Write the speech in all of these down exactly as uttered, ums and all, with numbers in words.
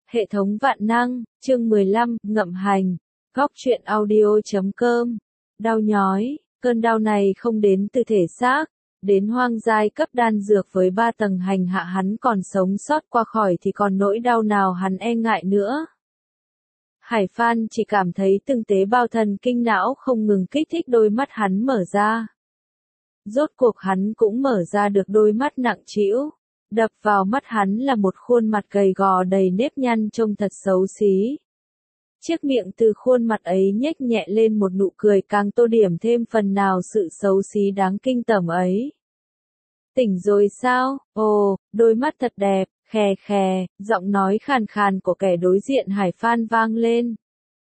Hệ thống vạn năng, chương mười lăm, ngậm hành, góc truyện audio chấm com. Đau nhói, cơn đau này không đến từ thể xác, đến hoang giai cấp đan dược với ba tầng hành hạ hắn còn sống sót qua khỏi thì còn nỗi đau nào hắn e ngại nữa. Hải Phan chỉ cảm thấy từng tế bào thần kinh não không ngừng kích thích đôi mắt hắn mở ra. Rốt cuộc hắn cũng mở ra được đôi mắt nặng trĩu. Đập vào mắt hắn là một khuôn mặt gầy gò đầy nếp nhăn trông thật xấu xí. Chiếc miệng từ khuôn mặt ấy nhếch nhẹ lên một nụ cười càng tô điểm thêm phần nào sự xấu xí đáng kinh tởm ấy. Tỉnh rồi sao? Ồ, đôi mắt thật đẹp, khè khè, giọng nói khàn khàn của kẻ đối diện Hải Phan vang lên.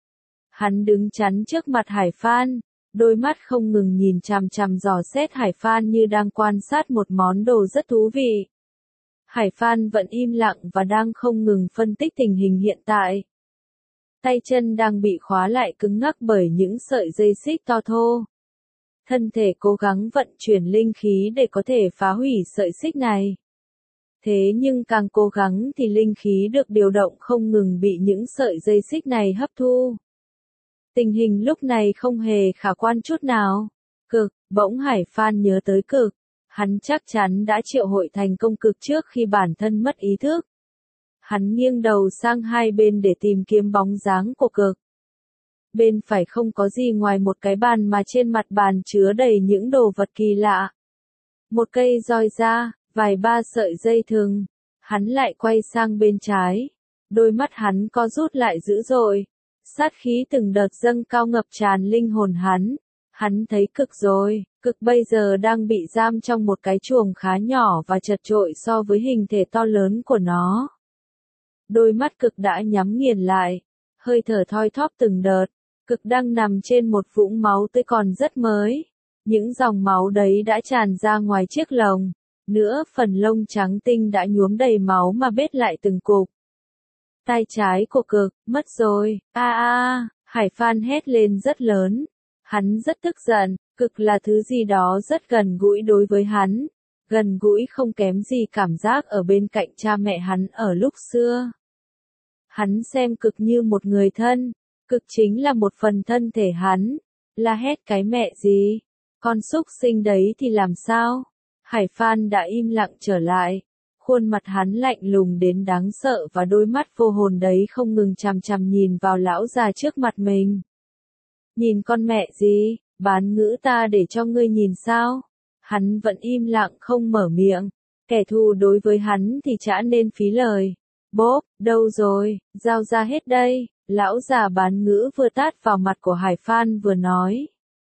Hắn đứng chắn trước mặt Hải Phan, đôi mắt không ngừng nhìn chằm chằm dò xét Hải Phan như đang quan sát một món đồ rất thú vị. Hải Phan vẫn im lặng và đang không ngừng phân tích tình hình hiện tại. Tay chân đang bị khóa lại cứng ngắc bởi những sợi dây xích to thô. Thân thể cố gắng vận chuyển linh khí để có thể phá hủy sợi xích này. Thế nhưng càng cố gắng thì linh khí được điều động không ngừng bị những sợi dây xích này hấp thu. Tình hình lúc này không hề khả quan chút nào. Cực, bỗng Hải Phan nhớ tới cực. Hắn chắc chắn đã triệu hồi thành công cực trước khi bản thân mất ý thức. Hắn nghiêng đầu sang hai bên để tìm kiếm bóng dáng của cực. Bên phải không có gì ngoài một cái bàn mà trên mặt bàn chứa đầy những đồ vật kỳ lạ. Một cây roi da, vài ba sợi dây thừng. Hắn lại quay sang bên trái. Đôi mắt hắn co rút lại dữ dội. Sát khí từng đợt dâng cao ngập tràn linh hồn hắn. Hắn thấy cực rồi, cực bây giờ đang bị giam trong một cái chuồng khá nhỏ và chật chội so với hình thể to lớn của nó. Đôi mắt cực đã nhắm nghiền lại, hơi thở thoi thóp từng đợt, cực đang nằm trên một vũng máu tươi còn rất mới. Những dòng máu đấy đã tràn ra ngoài chiếc lồng, nữa phần lông trắng tinh đã nhuốm đầy máu mà bết lại từng cục. Tay trái của cực, mất rồi, a a, Hải Phan hét lên rất lớn. Hắn rất tức giận, cực là thứ gì đó rất gần gũi đối với hắn, gần gũi không kém gì cảm giác ở bên cạnh cha mẹ hắn ở lúc xưa. Hắn xem cực như một người thân, cực chính là một phần thân thể hắn, la hét cái mẹ gì, con súc sinh đấy thì làm sao? Hải Phan đã im lặng trở lại, khuôn mặt hắn lạnh lùng đến đáng sợ và đôi mắt vô hồn đấy không ngừng chằm chằm nhìn vào lão già trước mặt mình. Nhìn con mẹ gì, bán ngữ ta để cho ngươi nhìn sao? Hắn vẫn im lặng không mở miệng. Kẻ thù đối với hắn thì chả nên phí lời. Bốp, đâu rồi, giao ra hết đây. Lão già bán ngữ vừa tát vào mặt của Hải Phan vừa nói.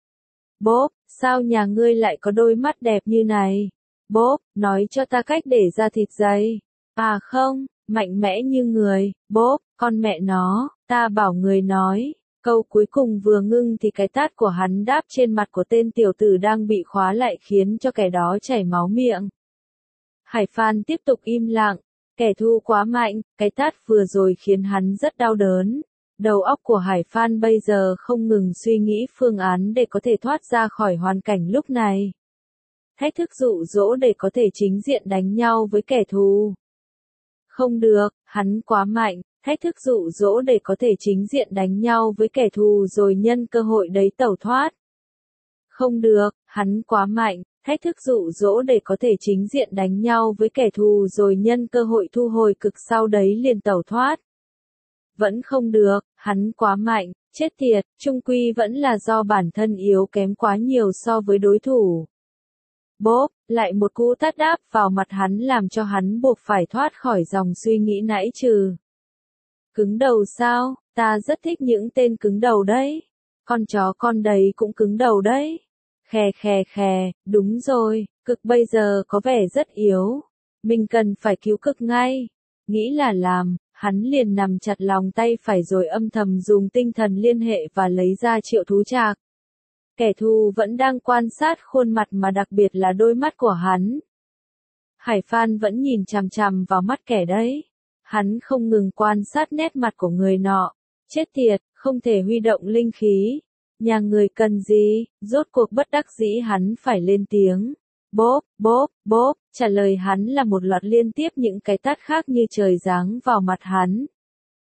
Bốp, sao nhà ngươi lại có đôi mắt đẹp như này? Bốp, nói cho ta cách để ra thịt dày. À không, mạnh mẽ như người. Bốp, con mẹ nó, ta bảo người nói. Câu cuối cùng vừa ngưng thì cái tát của hắn đáp trên mặt của tên tiểu tử đang bị khóa lại khiến cho kẻ đó chảy máu miệng. Hải Phan tiếp tục im lặng, kẻ thù quá mạnh, cái tát vừa rồi khiến hắn rất đau đớn. Đầu óc của Hải Phan bây giờ không ngừng suy nghĩ phương án để có thể thoát ra khỏi hoàn cảnh lúc này. Thách thức dụ dỗ để có thể chính diện đánh nhau với kẻ thù. Không được, hắn quá mạnh. Thách thức dụ dỗ để có thể chính diện đánh nhau với kẻ thù rồi nhân cơ hội đấy tẩu thoát. Không được, hắn quá mạnh, thách thức dụ dỗ để có thể chính diện đánh nhau với kẻ thù rồi nhân cơ hội thu hồi cực sau đấy liền tẩu thoát. Vẫn không được, hắn quá mạnh, chết tiệt, chung quy vẫn là do bản thân yếu kém quá nhiều so với đối thủ. Bốp, lại một cú tát đáp vào mặt hắn làm cho hắn buộc phải thoát khỏi dòng suy nghĩ nãy trừ. Cứng đầu sao, ta rất thích những tên cứng đầu đấy. Con chó con đấy cũng cứng đầu đấy. Khè khè khè, đúng rồi, cực bây giờ có vẻ rất yếu. Mình cần phải cứu cực ngay. Nghĩ là làm, hắn liền nằm chặt lòng tay phải rồi âm thầm dùng tinh thần liên hệ và lấy ra triệu thú trạc. Kẻ thù vẫn đang quan sát khuôn mặt mà đặc biệt là đôi mắt của hắn. Hải Phan vẫn nhìn chằm chằm vào mắt kẻ đấy. Hắn không ngừng quan sát nét mặt của người nọ. Chết tiệt, không thể huy động linh khí. Nhà người cần gì? Rốt cuộc bất đắc dĩ hắn phải lên tiếng. Bốp, bốp, bốp, trả lời hắn là một loạt liên tiếp những cái tát khác như trời giáng vào mặt hắn.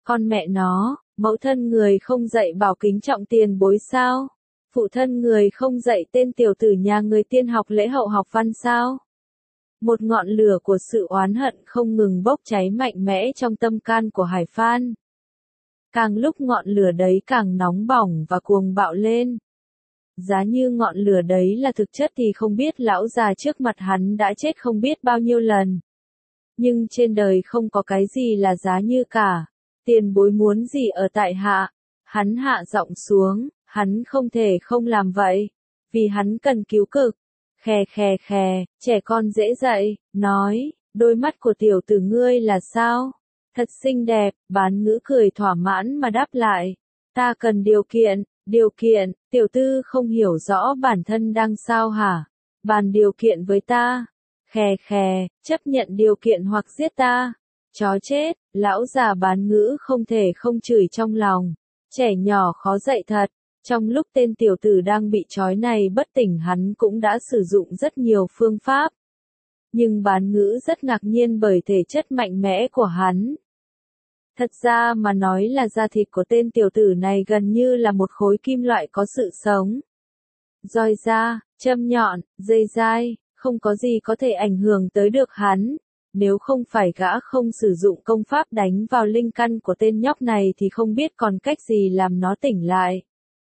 Con mẹ nó, mẫu thân người không dạy bảo kính trọng tiền bối sao? Phụ thân người không dạy tên tiểu tử nhà người tiên học lễ hậu học văn sao? Một ngọn lửa của sự oán hận không ngừng bốc cháy mạnh mẽ trong tâm can của Hải Phan. Càng lúc ngọn lửa đấy càng nóng bỏng và cuồng bạo lên. Giá như ngọn lửa đấy là thực chất thì không biết lão già trước mặt hắn đã chết không biết bao nhiêu lần. Nhưng trên đời không có cái gì là giá như cả. Tiền bối muốn gì ở tại hạ? Hắn hạ giọng xuống, hắn không thể không làm vậy. Vì hắn cần cứu cực. Khè khè khè, trẻ con dễ dạy, nói, đôi mắt của tiểu tử ngươi là sao? Thật xinh đẹp, bán ngữ cười thỏa mãn mà đáp lại. Ta cần điều kiện, điều kiện, tiểu tư không hiểu rõ bản thân đang sao hả? Bàn điều kiện với ta. Khè khè, chấp nhận điều kiện hoặc giết ta. Chó chết, lão già bán ngữ không thể không chửi trong lòng. Trẻ nhỏ khó dạy thật. Trong lúc tên tiểu tử đang bị trói này bất tỉnh hắn cũng đã sử dụng rất nhiều phương pháp. Nhưng bán ngữ rất ngạc nhiên bởi thể chất mạnh mẽ của hắn. Thật ra mà nói là da thịt của tên tiểu tử này gần như là một khối kim loại có sự sống. Roi da, châm nhọn, dây dai, không có gì có thể ảnh hưởng tới được hắn. Nếu không phải gã không sử dụng công pháp đánh vào linh căn của tên nhóc này thì không biết còn cách gì làm nó tỉnh lại.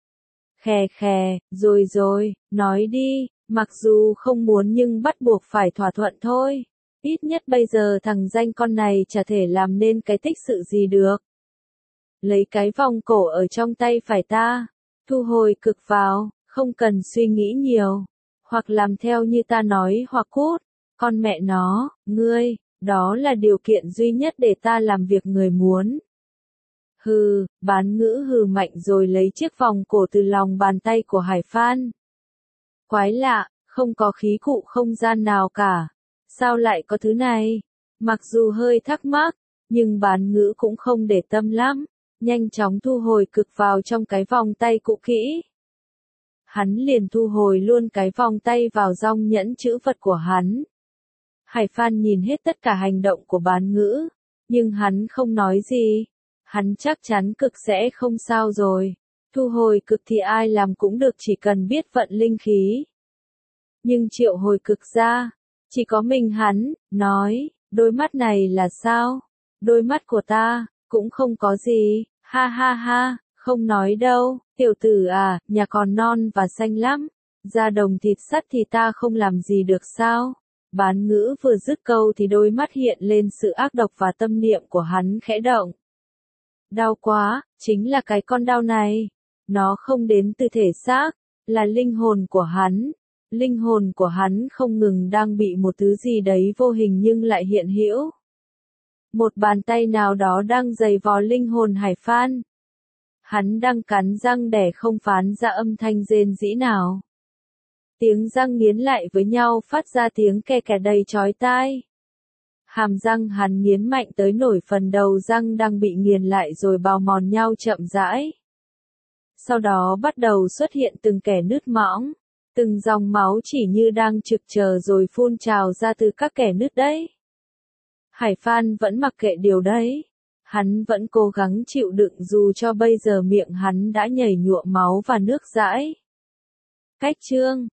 Khè khè, rồi rồi, nói đi, mặc dù không muốn nhưng bắt buộc phải thỏa thuận thôi. Ít nhất bây giờ thằng danh con này chả thể làm nên cái tích sự gì được. Lấy cái vòng cổ ở trong tay phải ta, thu hồi cực vào, không cần suy nghĩ nhiều. Hoặc làm theo như ta nói hoặc cút, con mẹ nó, ngươi, đó là điều kiện duy nhất để ta làm việc người muốn. Hừ, bán ngữ hừ mạnh rồi lấy chiếc vòng cổ từ lòng bàn tay của Hải Phan. Quái lạ, không có khí cụ không gian nào cả. Sao lại có thứ này? Mặc dù hơi thắc mắc, nhưng bán ngữ cũng không để tâm lắm. Nhanh chóng thu hồi cực vào trong cái vòng tay cũ kỹ. Hắn liền thu hồi luôn cái vòng tay vào dòng nhẫn chữ vật của hắn. Hải Phan nhìn hết tất cả hành động của bán ngữ, nhưng hắn không nói gì. Hắn chắc chắn cực sẽ không sao rồi. Thu hồi cực thì ai làm cũng được chỉ cần biết vận linh khí. Nhưng triệu hồi cực ra, chỉ có mình hắn, nói, đôi mắt này là sao? Đôi mắt của ta, cũng không có gì, ha ha ha, không nói đâu, tiểu tử à, nhà còn non và xanh lắm. Da đồng thịt sắt thì ta không làm gì được sao? Bán ngữ vừa dứt câu thì đôi mắt hiện lên sự ác độc và tâm niệm của hắn khẽ động. Đau quá, chính là cái con đau này. Nó không đến từ thể xác, là linh hồn của hắn. Linh hồn của hắn không ngừng đang bị một thứ gì đấy vô hình nhưng lại hiện hữu. Một bàn tay nào đó đang giày vò linh hồn Hải Phan. Hắn đang cắn răng để không phán ra âm thanh rên rỉ nào. Tiếng răng nghiến lại với nhau phát ra tiếng kè kè đầy chói tai. Hàm răng hắn nghiến mạnh tới nổi phần đầu răng đang bị nghiền lại rồi bào mòn nhau chậm rãi. Sau đó bắt đầu xuất hiện từng kẻ nứt mõng, từng dòng máu chỉ như đang trực chờ rồi phun trào ra từ các kẻ nứt đấy. Hải Phan vẫn mặc kệ điều đấy. Hắn vẫn cố gắng chịu đựng dù cho bây giờ miệng hắn đã nhảy nhụa máu và nước dãi. Cách chương